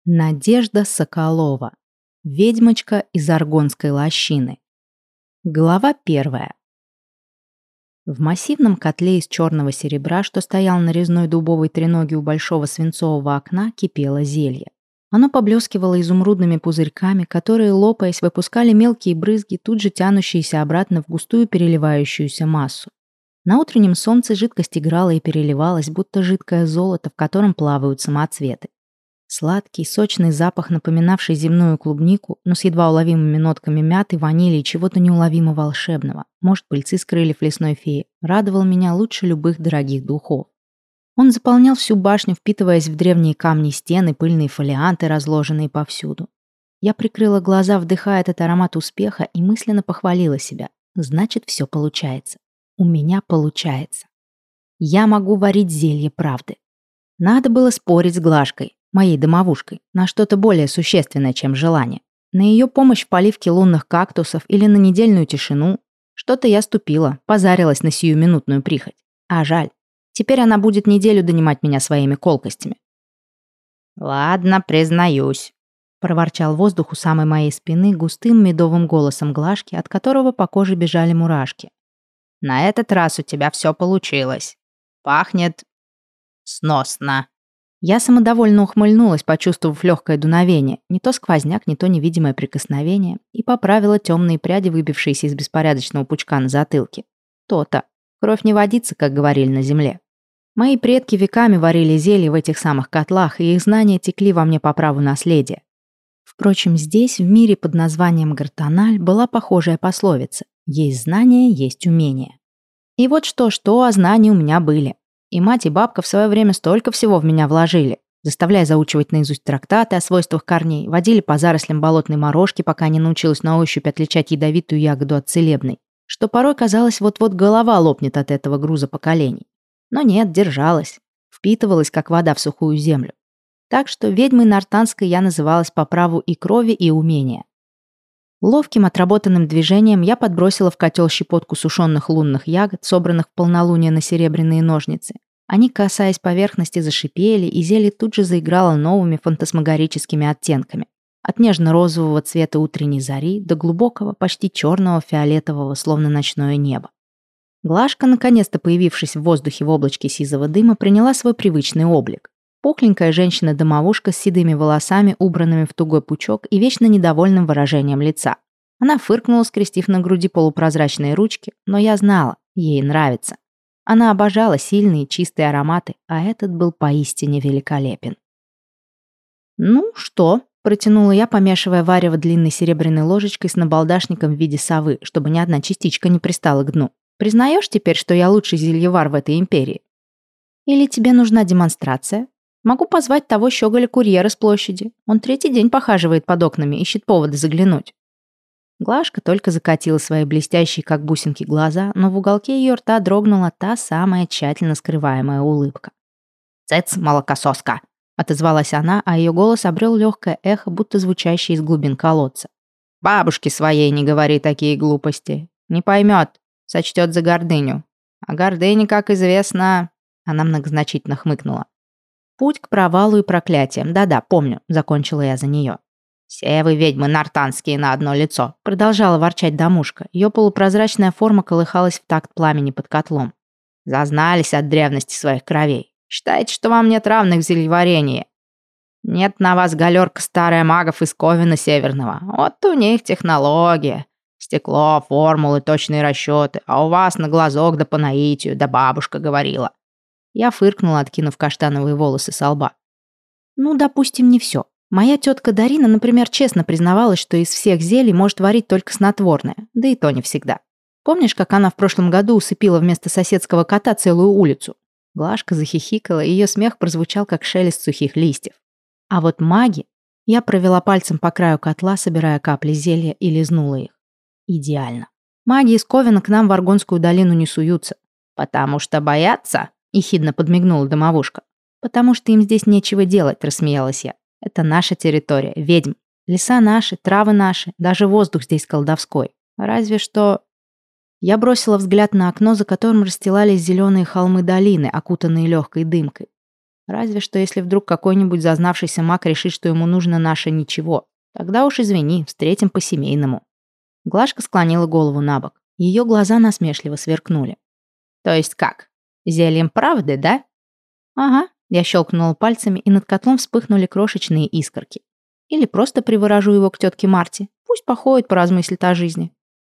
Надежда Соколова. Ведьмочка из Аргонской лощины. Глава 1. В массивном котле из черного серебра, что стоял на резной дубовой треноге у большого свинцового окна, кипело зелье. Оно поблескивало изумрудными пузырьками, которые, лопаясь, выпускали мелкие брызги, тут же тянущиеся обратно в густую переливающуюся массу. На утреннем солнце жидкость играла и переливалась, будто жидкое золото, в котором плавают самоцветы. Сладкий, сочный запах, напоминавший земную клубнику, но с едва уловимыми нотками мяты, ванили и чего-то неуловимо волшебного, может, пыльцы с крыльев лесной феи, радовал меня лучше любых дорогих духов. Он заполнял всю башню, впитываясь в древние камни стены, пыльные фолианты, разложенные повсюду. Я прикрыла глаза, вдыхая этот аромат успеха, и мысленно похвалила себя. Значит, все получается. У меня получается. Я могу варить зелье правды. Надо было спорить с Глашкой, моей домовушкой, на что-то более существенное, чем желание. На ее помощь в поливке лунных кактусов или на недельную тишину. Что-то я ступила, позарилась на сиюминутную прихоть. А жаль. Теперь она будет неделю донимать меня своими колкостями. «Ладно, признаюсь», — проворчал воздух у самой моей спины густым медовым голосом Глашки, от которого по коже бежали мурашки. «На этот раз у тебя все получилось. Пахнет сносно». Я самодовольно ухмыльнулась, почувствовав легкое дуновение, не то сквозняк, не то невидимое прикосновение, и поправила темные пряди, выбившиеся из беспорядочного пучка на затылке. То-то. Кровь не водится, как говорили на земле. Мои предки веками варили зелья в этих самых котлах, и их знания текли во мне по праву наследия. Впрочем, здесь, в мире под названием Гартаналь, была похожая пословица: «Есть знания, есть умения». И вот что-что, а знания у меня были. И мать, и бабка в свое время столько всего в меня вложили, заставляя заучивать наизусть трактаты о свойствах корней, водили по зарослям болотной морожки, пока не научилась на ощупь отличать ядовитую ягоду от целебной, что порой казалось, вот-вот голова лопнет от этого груза поколений. Но нет, держалась, впитывалась, как вода в сухую землю. Так что ведьмой Нартанской я называлась по праву и крови, и умения. Ловким отработанным движением я подбросила в котел щепотку сушеных лунных ягод, собранных в полнолуние на серебряные ножницы. Они, касаясь поверхности, зашипели, и зелье тут же заиграло новыми фантасмагорическими оттенками. От нежно-розового цвета утренней зари до глубокого, почти черного фиолетового, словно ночное небо. Глашка, наконец-то появившись в воздухе в облачке сизого дыма, приняла свой привычный облик. Пухленькая женщина-домовушка с седыми волосами, убранными в тугой пучок и вечно недовольным выражением лица. Она фыркнула, скрестив на груди полупрозрачные ручки, но я знала, ей нравится. Она обожала сильные чистые ароматы, а этот был поистине великолепен. «Ну что?» – протянула я, помешивая варево длинной серебряной ложечкой с набалдашником в виде совы, чтобы ни одна частичка не пристала к дну. «Признаешь теперь, что я лучший зельевар в этой империи? Или тебе нужна демонстрация? Могу позвать того щеголя-курьера с площади. Он третий день похаживает под окнами, ищет повода заглянуть». Глашка только закатила свои блестящие, как бусинки, глаза, но в уголке ее рта дрогнула та самая тщательно скрываемая улыбка. «Цец, молокососка!» — отозвалась она, а ее голос обрел легкое эхо, будто звучащее из глубин колодца. «Бабушке своей не говори такие глупости. Не поймет, сочтет за гордыню. А гордыня, как известно...» Она многозначительно хмыкнула. «Путь к провалу и проклятиям. Да-да, помню», — закончила я за нее. «Все вы ведьмы нартанские на одно лицо», — продолжала ворчать домушка. Ее полупрозрачная форма колыхалась в такт пламени под котлом. «Зазнались от древности своих кровей. Считаете, что вам нет равных в зельеварении? Нет на вас галерка старая магов из Ковина Северного. Вот у них технология. Стекло, формулы, точные расчеты. А у вас на глазок да по наитию, да бабушка говорила». Я фыркнула, откинув каштановые волосы со лба. «Ну, допустим, не все. Моя тетка Дарина, например, честно признавалась, что из всех зелий может варить только снотворное, да и то не всегда. Помнишь, как она в прошлом году усыпила вместо соседского кота целую улицу?» Глашка захихикала, и ее смех прозвучал, как шелест сухих листьев. А вот маги... Я провела пальцем по краю котла, собирая капли зелья, и лизнула их. Идеально. Маги из Ковина к нам в Аргонскую долину не суются. «Потому что боятся?» — ехидно подмигнула домовушка. «Потому что им здесь нечего делать», — рассмеялась я. «Это наша территория, ведьм. Леса наши, травы наши, даже воздух здесь колдовской. Разве что...» Я бросила взгляд на окно, за которым расстилались зеленые холмы долины, окутанные легкой дымкой. Разве что если вдруг какой-нибудь зазнавшийся маг решит, что ему нужно наше ничего. Тогда уж извини, встретим по-семейному». Глашка склонила голову на бок. Ее глаза насмешливо сверкнули. «То есть как? Зельем правды, да?» «Ага», — я щелкнула пальцами, и над котлом вспыхнули крошечные искорки. «Или просто приворожу его к тетке Марте. Пусть походит, поразмыслит о жизни».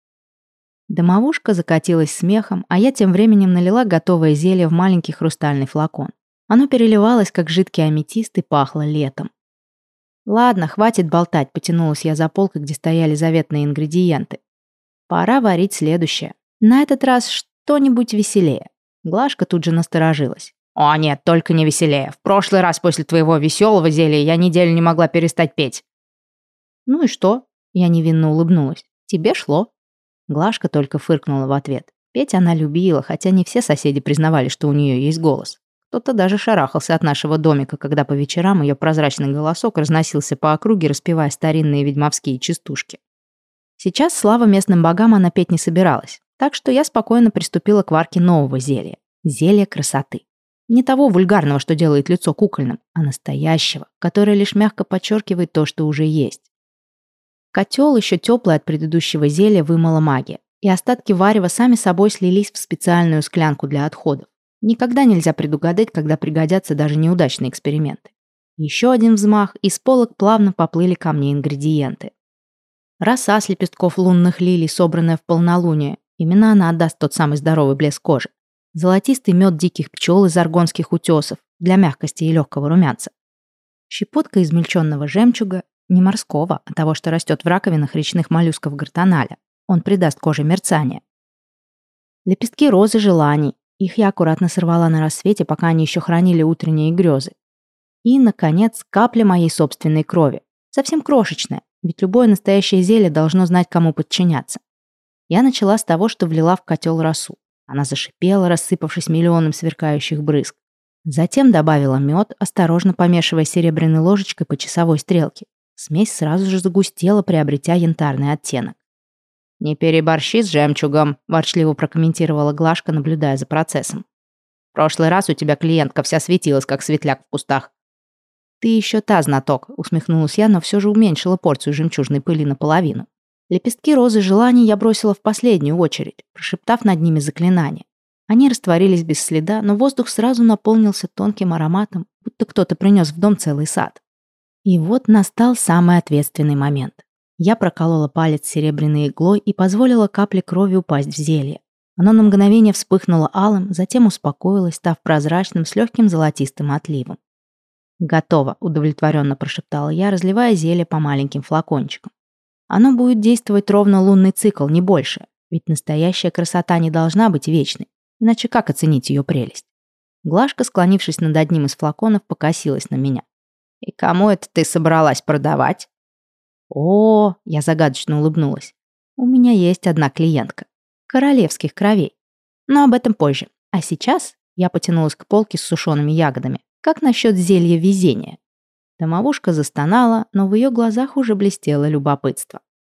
Домовушка закатилась смехом, а я тем временем налила готовое зелье в маленький хрустальный флакон. Оно переливалось, как жидкий аметист, и пахло летом. «Ладно, хватит болтать», — потянулась я за полкой, где стояли заветные ингредиенты. «Пора варить следующее. На этот раз что-нибудь веселее». Глашка тут же насторожилась. «О нет, только не веселее. В прошлый раз после твоего веселого зелья я неделю не могла перестать петь». «Ну и что?» — я невинно улыбнулась. «Тебе шло». Глашка только фыркнула в ответ. Петь она любила, хотя не все соседи признавали, что у нее есть голос. Кто-то даже шарахался от нашего домика, когда по вечерам ее прозрачный голосок разносился по округе, распевая старинные ведьмовские частушки. Сейчас, слава местным богам, она петь не собиралась, так что я спокойно приступила к варке нового зелья. Зелья красоты. Не того вульгарного, что делает лицо кукольным, а настоящего, которое лишь мягко подчеркивает то, что уже есть. Котел, еще теплый от предыдущего зелья, вымыла магия, и остатки варева сами собой слились в специальную склянку для отходов. Никогда нельзя предугадать, когда пригодятся даже неудачные эксперименты. Еще один взмах, и с полок плавно поплыли ко мне ингредиенты. Роса с лепестков лунных лилий, собранная в полнолуние. Именно она отдаст тот самый здоровый блеск кожи. Золотистый мед диких пчел из аргонских утесов для мягкости и легкого румянца. Щепотка измельченного жемчуга, не морского, а того, что растет в раковинах речных моллюсков гортаналя. Он придаст коже мерцание. Лепестки розы желаний. Их я аккуратно сорвала на рассвете, пока они еще хранили утренние грезы. И, наконец, капля моей собственной крови. Совсем крошечная, ведь любое настоящее зелье должно знать, кому подчиняться. Я начала с того, что влила в котел росу. Она зашипела, рассыпавшись миллионом сверкающих брызг. Затем добавила мед, осторожно помешивая серебряной ложечкой по часовой стрелке. Смесь сразу же загустела, приобретя янтарный оттенок. «Не переборщи с жемчугом», – ворчливо прокомментировала Глашка, наблюдая за процессом. «В прошлый раз у тебя клиентка вся светилась, как светляк в кустах». «Ты еще та знаток», – усмехнулась я, но все же уменьшила порцию жемчужной пыли наполовину. Лепестки розы желаний я бросила в последнюю очередь, прошептав над ними заклинание. Они растворились без следа, но воздух сразу наполнился тонким ароматом, будто кто-то принес в дом целый сад. И вот настал самый ответственный момент. Я проколола палец серебряной иглой и позволила капле крови упасть в зелье. Оно на мгновение вспыхнуло алым, затем успокоилось, став прозрачным с легким золотистым отливом. «Готово», — удовлетворенно прошептала я, разливая зелье по маленьким флакончикам. «Оно будет действовать ровно лунный цикл, не больше, ведь настоящая красота не должна быть вечной, иначе как оценить ее прелесть?» Глашка, склонившись над одним из флаконов, покосилась на меня. «И кому это ты собралась продавать?» «О, я загадочно улыбнулась. У меня есть одна клиентка. Королевских кровей. Но об этом позже. А сейчас я потянулась к полке с сушеными ягодами. Как насчет зелья везения?» Домовушка застонала, но в ее глазах уже блестело любопытство.